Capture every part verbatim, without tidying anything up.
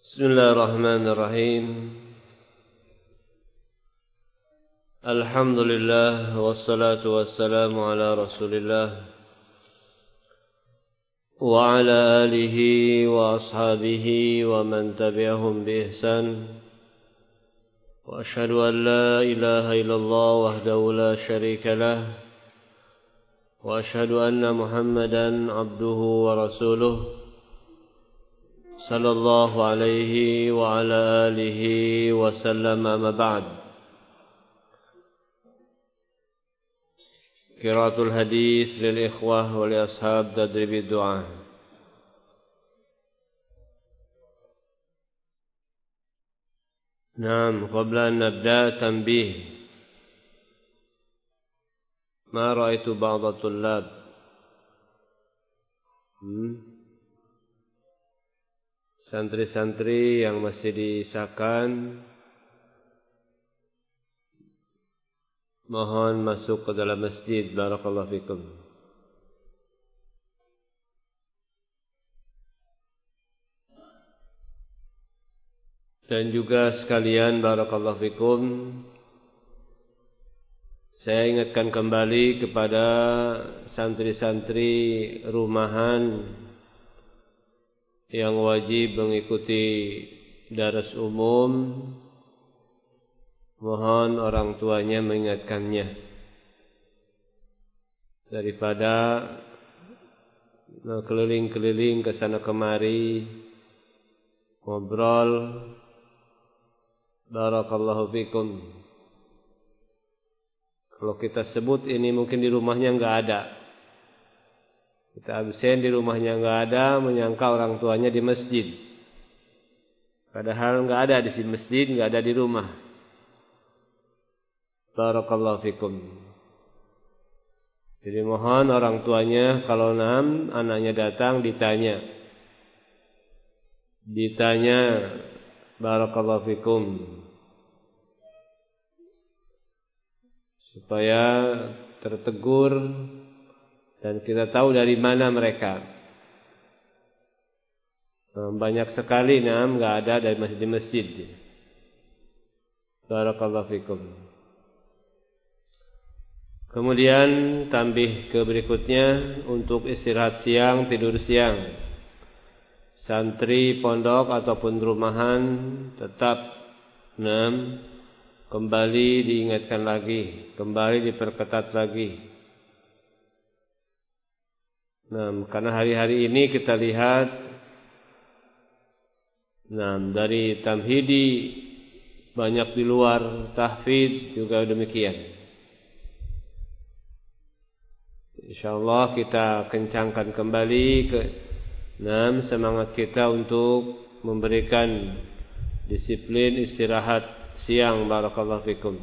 Bismillahirrahmanirrahim. Alhamdulillah wassalatu wassalamu ala Rasulillah wa ala alihi wa ashabihi wa man tabi'ahum bi ihsan. Wa ashhadu an la ilaha illallah wahdahu la syarika lah wa ashhadu anna Muhammadan abduhu wa rasuluh sallallahu alaihi wa ala alihi wa sallam. Amma ba'd. Qiraatul hadis lil ikhwah wa li ashab tadrib ad-du'a. Naam, qabla an nabda tanbih. Ma ra'aitu ba'd at-tullab hmm? Santri-santri yang masih disakan, mohon masuk ke dalam masjid. Barakallahu fikum. Dan juga sekalian, barakallahu fikum, saya ingatkan kembali kepada santri-santri rumahan yang wajib mengikuti daras umum, mohon orang tuanya mengingatkannya daripada keliling-keliling ke sana kemari ngobrol. Barakallahu fikum. Kalau kita sebut ini mungkin di rumahnya enggak ada. Kita absen di rumahnya enggak ada, menyangka orang tuanya di masjid. Padahal enggak ada di masjid, enggak ada di rumah. Barakallahu fikum. Jadi mohon orang tuanya kalau nam anaknya datang ditanya. Ditanya, barakallahu fikum. Supaya tertegur dan kita tahu dari mana mereka. Banyak sekali nam enggak ada dari masjid-masjid. Barakallahu fikum. Kemudian tambih ke berikutnya untuk istirahat siang, tidur siang. Santri pondok ataupun rumahan tetap nam kembali diingatkan lagi, kembali diperketat lagi. Nah, karena hari-hari ini kita lihat, nah, dari tamhidi banyak di luar, tahfidz juga demikian. Insyaallah kita kencangkan kembali ke nah, semangat kita untuk memberikan disiplin istirahat siang. Barakallahu fikum.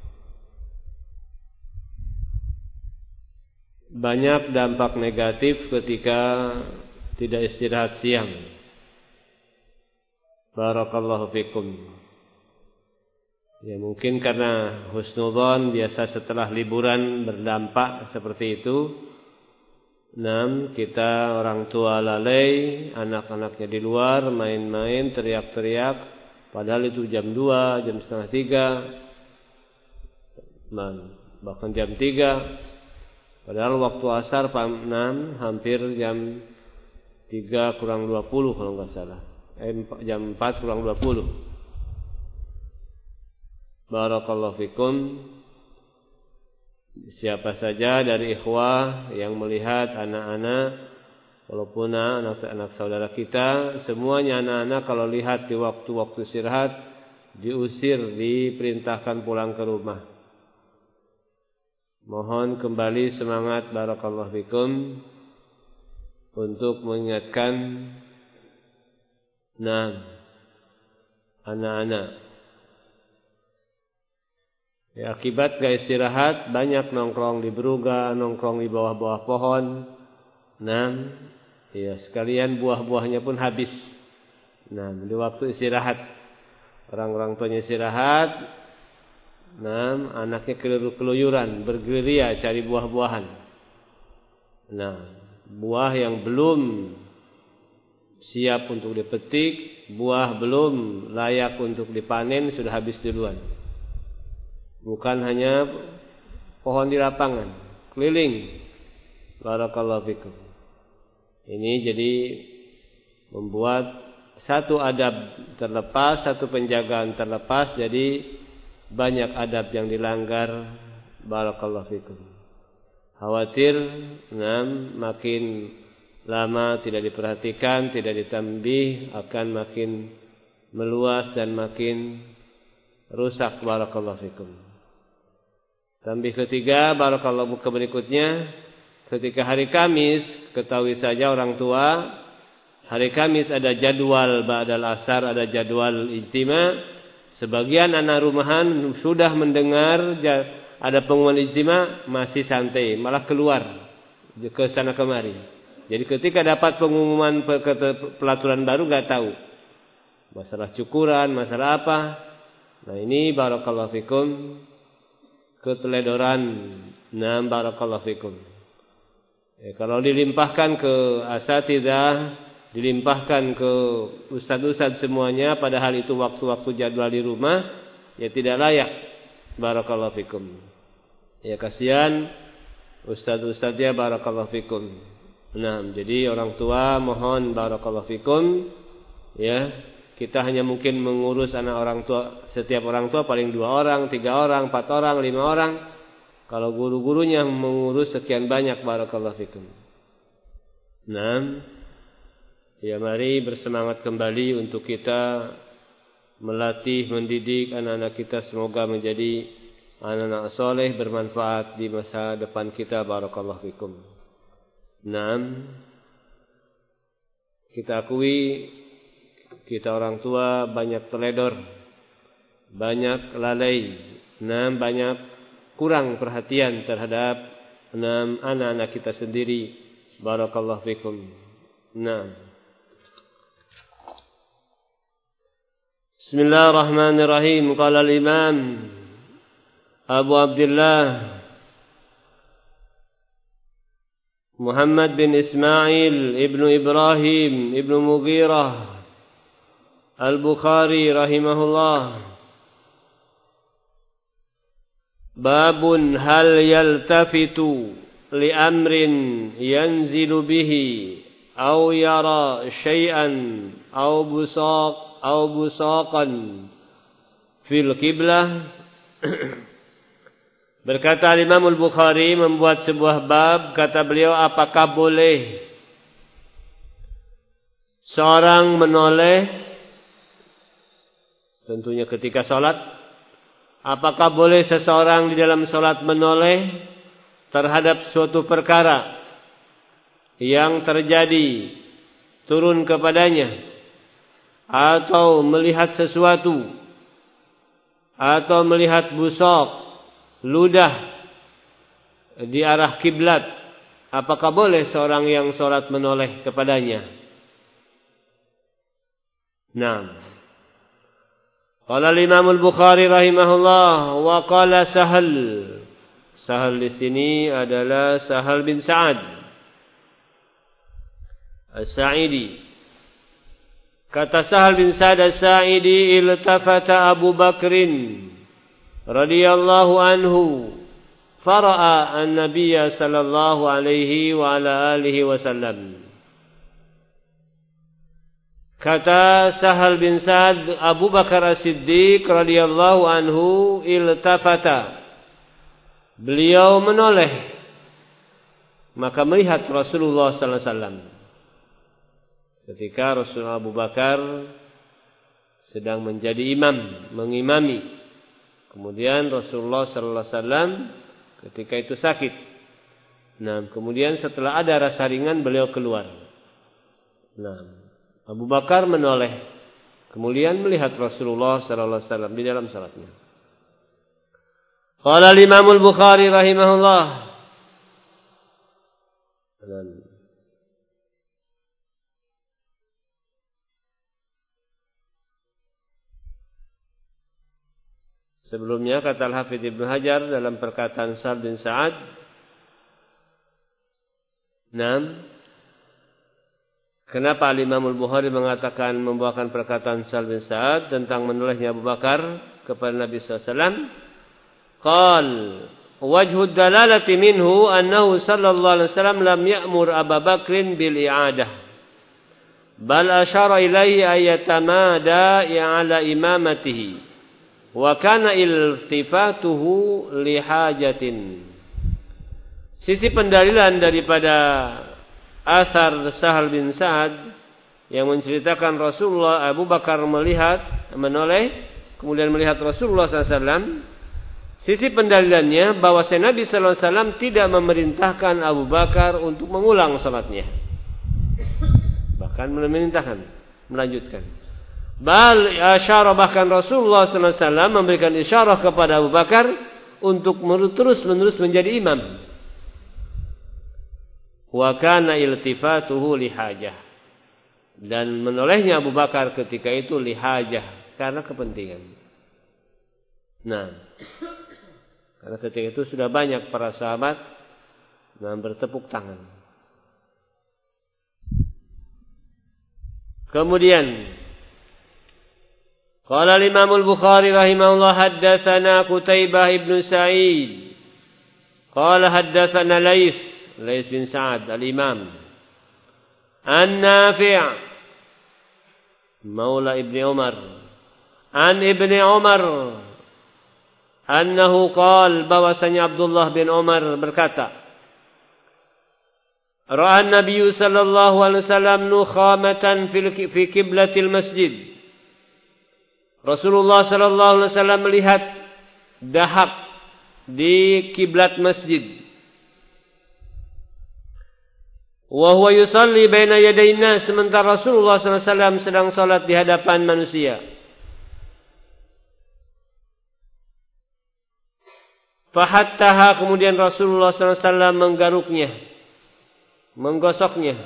Banyak dampak negatif ketika tidak istirahat siang. Barakallahu fikum. Ya mungkin karena husnudzon biasa setelah liburan berdampak seperti itu. Enam, kita orang tua lalai, anak-anaknya di luar main-main, teriak-teriak, padahal itu jam dua, jam setengah tiga, bahkan jam tiga. Padahal waktu asar enam, hampir jam tiga kurang dua puluh kalau enggak salah. Eh, jam empat kurang dua puluh. Barakallahu fikum. Siapa saja dari ikhwah yang melihat anak-anak, walaupun anak-anak saudara kita, semuanya anak-anak kalau lihat di waktu-waktu istirahat diusir, diperintahkan pulang ke rumah. Mohon kembali semangat, barakallahu fikum, untuk mengingatkan nah anak-anak. Ya, akibat gak istirahat banyak nongkrong di beruga, nongkrong di bawah-bawah pohon. Nah, ya sekalian buah-buahnya pun habis. Nah, di waktu istirahat orang-orang tuanya istirahat, nah, anaknya keluyuran, bergerilya cari buah-buahan. Nah, buah yang belum siap untuk dipetik, buah belum layak untuk dipanen sudah habis duluan. Bukan hanya pohon di lapangan, keliling. Barakallahu fikum. Ini jadi membuat satu adab terlepas, satu penjagaan terlepas, jadi banyak adab yang dilanggar. Barakallahu fikum. Khawatir nah, makin lama tidak diperhatikan, tidak ditambih, akan makin meluas dan makin rusak. Barakallahu fikum. Tambih ketiga, barakallahu fikum, berikutnya, ketika hari Kamis, ketahui saja orang tua, hari Kamis ada jadwal ba'dal asar, ada jadwal ijtima. Sebagian anak rumahan sudah mendengar ada pengumuman ijtima, masih santai, malah keluar ke sana kemari. Jadi ketika dapat pengumuman pelaturan baru gak tahu masalah cukuran, masalah apa. Nah ini barakallahu fikum, keteledoran. Nah barakallahu fikum. Ya, kalau dilimpahkan ke asatidzah, dilimpahkan ke ustaz-ustaz semuanya, padahal itu waktu-waktu jadwal di rumah, ya tidak layak. Barakallahu fikum. Ya kasihan ustaz-ustaznya, barakallahu fikum. Nah, jadi orang tua mohon barakallahu fikum, ya, kita hanya mungkin mengurus anak orang tua, setiap orang tua paling dua orang, tiga orang, empat orang, lima orang. Kalau guru-gurunya mengurus sekian banyak, barakallahu fikum. Nah, ya mari bersemangat kembali untuk kita melatih, mendidik anak-anak kita, semoga menjadi anak-anak soleh, bermanfaat di masa depan kita. Barakallahu fikum. Naam, kita akui kita orang tua banyak teledor, banyak lalai, naam, banyak kurang perhatian terhadap naam anak-anak kita sendiri. Barakallahu fikum. Naam. Bismillahirrahmanirrahim. Qala al-Imam Abu Abdullah Muhammad bin Ismail ibnu Ibrahim ibnu Mughirah Al-Bukhari rahimahullah. Babun hal yaltafitu li amrin yanzilu bihi aw yara syai'an aw busaq aw busaqan fil qiblah. Berkata Imam Al-Bukhari membuat sebuah bab, kata beliau, apakah boleh seorang menoleh, tentunya ketika salat, apakah boleh seseorang di dalam salat menoleh terhadap suatu perkara yang terjadi turun kepadanya, atau melihat sesuatu, atau melihat busok, ludah di arah kiblat, apakah boleh seorang yang salat menoleh kepadanya? Naam. Qala al-Imam Al-Bukhari rahimahullah wa qala Sahal. Sahal di sini adalah Sahal bin Sa'ad As-Sa'idi. Kata Sahal bin Sa'ad As-Sa'idi, iltafata Abu Bakrin radhiyallahu anhu fara'a an-nabiy sallallahu alaihi wa ala alihi wasallam. Kata Sahal bin Sa'ad, Abu Bakar As-Siddiq radhiyallahu anhu iltafata, beliau menoleh, maka melihat Rasulullah sallallahu alaihi wasallam. Ketika Rasulullah Abu Bakar sedang menjadi imam, mengimami, kemudian Rasulullah sallallahu alaihi wasallam ketika itu sakit. Nah, kemudian setelah ada rasa ringan beliau keluar. Nah, Abu Bakar menoleh, kemudian melihat Rasulullah sallallahu alaihi wasallam di dalam salatnya. Qala al-Imam Al-Bukhari rahimahullah. Sebelumnya kata Al-Hafidz Ibnu Hajar dalam perkataan Sahal bin Sa'ad, enam, Kenapa Imam Al-Bukhari mengatakan membawakan perkataan Sahal bin Sa'ad tentang menolehnya Abu Bakar kepada Nabi sallallahu alaihi wasallam? Qal wajhu dalalati minhu annahu sallallahu alaihi wasallam lam ya'mur Abu Bakrin bil i'adah bal asyara ilaihi ayatamada ala imamatihi wa kana iltifatuhu li hajatin. Sisi pendalilan daripada asar Sahal bin Sa'ad yang menceritakan Rasulullah Abu Bakar melihat menoleh kemudian melihat Rasulullah sallallahu alaihi wasallam. Sisi pendalilannya bahwa Nabi sallallahu alaihi wasallam tidak memerintahkan Abu Bakar untuk mengulang salatnya, bahkan memerintahkan melanjutkan. Bal asyara, bahkan Rasulullah sallallahu alaihi wasallam memberikan isyarah kepada Abu Bakar untuk terus menerus menjadi imam. Wa kana iltifatuhu lihajah, dan menolehnya Abu Bakar ketika itu lihajah, karena kepentingan. Nah, karena ketika itu sudah banyak para sahabat yang bertepuk tangan. Kemudian qala Imam Al-Bukhari rahimahullah haddatsana Qutaibah ibn Sa'id qala haddatsana Laits Laits bin Sa'ad al-Imam an Nafi' maula Ibni Umar an Ibni Umar annahu qala, bahwasanya Abdullah bin Umar berkata, ra'a an-nabiy sallallahu alaihi wasallam nukhamatan fi qiblatil masjid. Rasulullah sallallahu alaihi wasallam melihat dahak di kiblat masjid. Wa huwa yusalli baina yaday nas, sementara Rasulullah sallallahu alaihi wasallam sedang salat di hadapan manusia. Fahattaha, kemudian Rasulullah sallallahu alaihi wasallam menggaruknya, menggosoknya.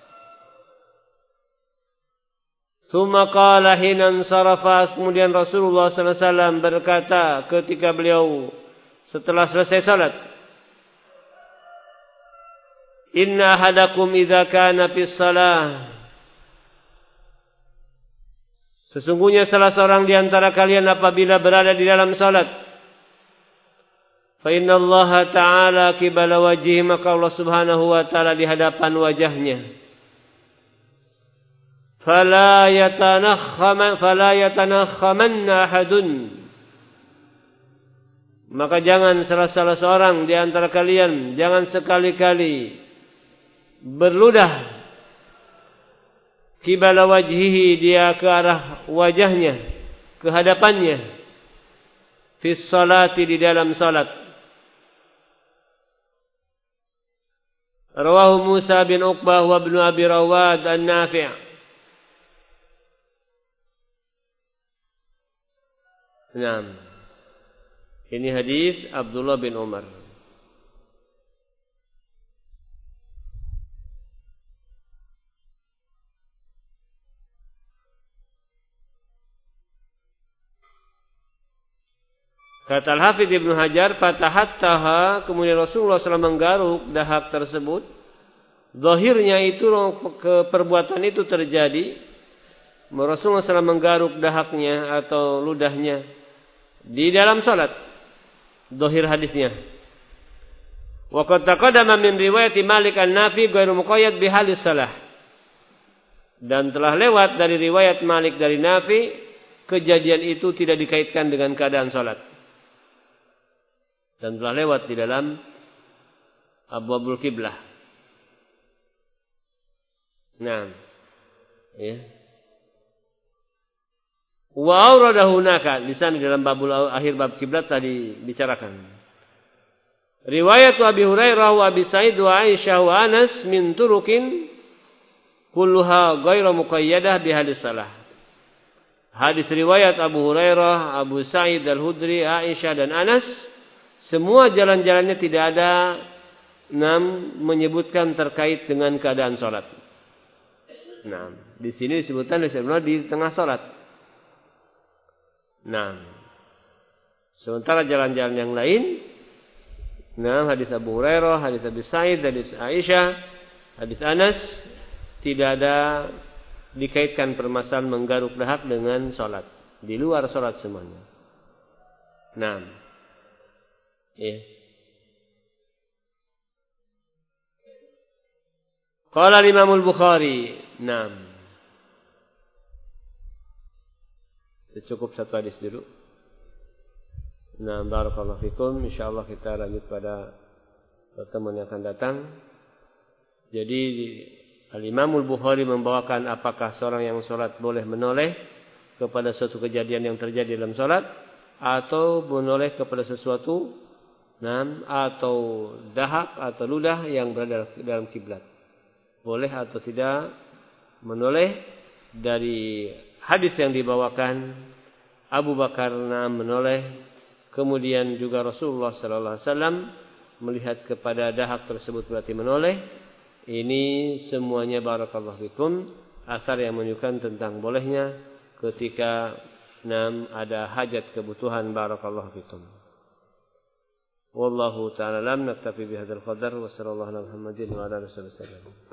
Tsumma qala hina sarafa, kemudian Rasulullah sallallahu alaihi wasallam berkata ketika beliau setelah selesai salat, inna ahadakum idza kana fis shalah, sesungguhnya salah seorang di antara kalian apabila berada di dalam salat, fa inna Allah ta'ala qibala wajhihi, maka Allah Subhanahu wa taala di hadapan wajahnya. Fala yatanakhama fala yatanakhamanna ahadun, maka jangan salah salah seorang di antara kalian jangan sekali-kali berludah qibala wajhihi, dia ke arah wajahnya, ke hadapannya, fi sholati, di dalam salat. Rawahu Musa bin Uqbah wa ibnu Abi Rawad an-Nafi'. Nah, ini hadis Abdullah bin Umar. Kata Al-Hafidz Ibnu Hajar, fatahattaha, kemudian Rasulullah shallallahu alaihi wasallam menggaruk dahak tersebut. Zahirnya itu perbuatan itu terjadi, Rasulullah shallallahu alaihi wasallam menggaruk dahaknya atau ludahnya di dalam salat. Zahir hadisnya. Wa qad taqaddama min riwayat Malik an-Nafi ghairu muqayyad bi halis salah. Dan telah lewat dari riwayat Malik dari Nafi, kejadian itu tidak dikaitkan dengan keadaan salat. Dan telah lewat di dalam Abwabul Qiblah. Nah, ya. Wa auradahu hunaka, di sana dalam babul akhir bab kiblat tadi bicarakan. Riwayat Abi Hurairah wa Abi Sa'id wa Aisyah wa Anas min turukin kulluha ghairu muqayyadah bi hadis salah. Hadis riwayat Abu Hurairah, Abu Sa'id Al-Hudri, Aisyah dan Anas, semua jalan-jalannya tidak ada nam menyebutkan terkait dengan keadaan salat. Nah, di sini disebutkan di tengah salat. Nah, sementara jalan-jalan yang lain, nah hadis Abu Hurairah, hadis Abu Sa'id, hadis Aisyah, hadis Anas tidak ada dikaitkan permasalahan menggaruk dahak dengan sholat. Di luar sholat semuanya. Nah. Ya. Qala Imam Al-Bukhari. Nah. Cukup satu hadis dulu. Nah, barakallahu fikum. Insyaallah kita lanjut pada pertemuan yang akan datang. Jadi Al-Imam Al-Bukhari membawakan apakah seorang yang sholat boleh menoleh kepada suatu kejadian yang terjadi dalam sholat, atau menoleh kepada sesuatu, nam, atau dahak atau ludah yang berada dalam kiblat. Boleh atau tidak menoleh. Dari hadis yang dibawakan, Abu Bakar nam menoleh, kemudian juga Rasulullah sallallahu alaihi wasallam melihat kepada dahak tersebut berarti menoleh. Ini semuanya barakallahu fikum asar yang menunjukkan tentang bolehnya ketika nam ada hajat kebutuhan barakallahu fikum. Wallahu ta'ala lam naktafi bihadzal qadar wa sallallahu ala Muhammadin wa ala alihi wasallam.